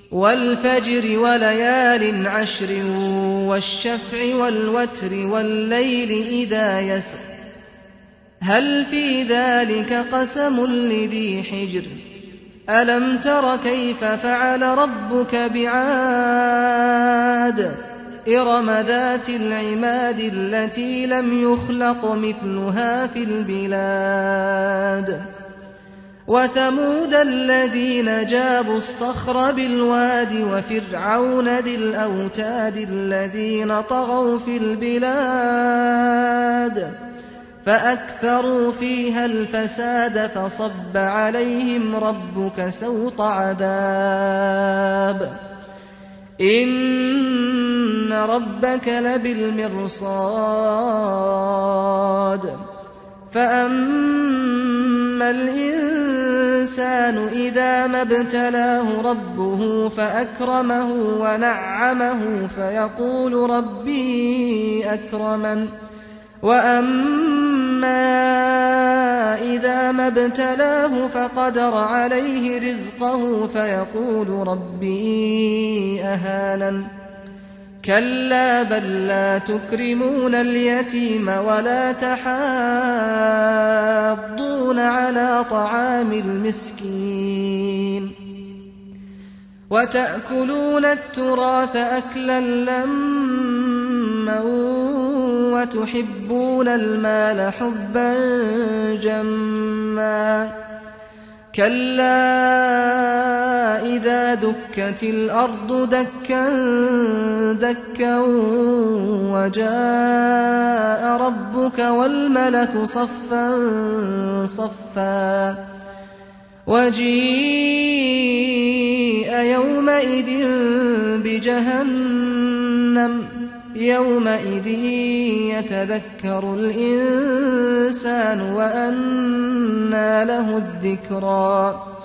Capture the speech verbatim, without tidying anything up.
وَالْفَجْرِ وَلَيَالٍ عَشْرٍ وَالشَّفْعِ وَالْوَتْرِ وَاللَّيْلِ إِذَا يَسْرِ هَلْ فِي ذَلِكَ قَسَمٌ لِذِي حِجْرٍ أَلَمْ تَرَ كَيْفَ فَعَلَ رَبُّكَ بِعَادٍ إِرَمَ ذَاتِ الْعِمَادِ الَّتِي لَمْ يُخْلَقْ مِثْلُهَا فِي الْبِلَادِ وَثَمُودَ الَّذِينَ جَابُوا الصَّخْرَ بِالْوَادِ وَفِرْعَوْنَ ذِي الْأَوْتَادِ الَّذِينَ طَغَوْا فِي الْبِلَادِ فَأَكْثَرُوا فِيهَا الْفَسَادَ فَصَبَّ عَلَيْهِمْ رَبُّكَ سَوْطَ عَذَابٍ إِنَّ رَبَّكَ لَبِالْمِرْصَادِ فَأَمَّا الْإِنسَانُ إِذَا مَا ابْتَلَاهُ رَبُّهُ فَأَكْرَمَهُ وَنَعَّمَهُ فَيَقُولُ رَبِّي أَكْرَمَنِ وَأَمَّا إِذَا مَا ابْتَلَاهُ فَقَدَرَ عَلَيْهِ رِزْقَهُ فَيَقُولُ رَبِّي أَهَانَنِ كَلَّا بَل لَّا تُكْرِمُونَ الْيَتِيمَ وَلَا تَحَاضُّونَ عَلَىٰ طَعَامِ الْمِسْكِينِ وَتَأْكُلُونَ التُّرَاثَ أَكْلًا لَّمًّا وَتُحِبُّونَ الْمَالَ حُبًّا جَمًّا كَلَّا إِذَا دُكَّتِ الْأَرْضُ دَكًّا دَكًّا وَجَاءَ رَبُّكَ وَالْمَلَكُ صَفًّا صَفًّا وَجِيءَ يَوْمَئِذٍ بِجَهَنَّمَ يَوْمَئِذٍ يَتَذَكَّرُ الْإِنسَانُ وَأَنَّىٰ لَهُ الذِّكْرَىٰ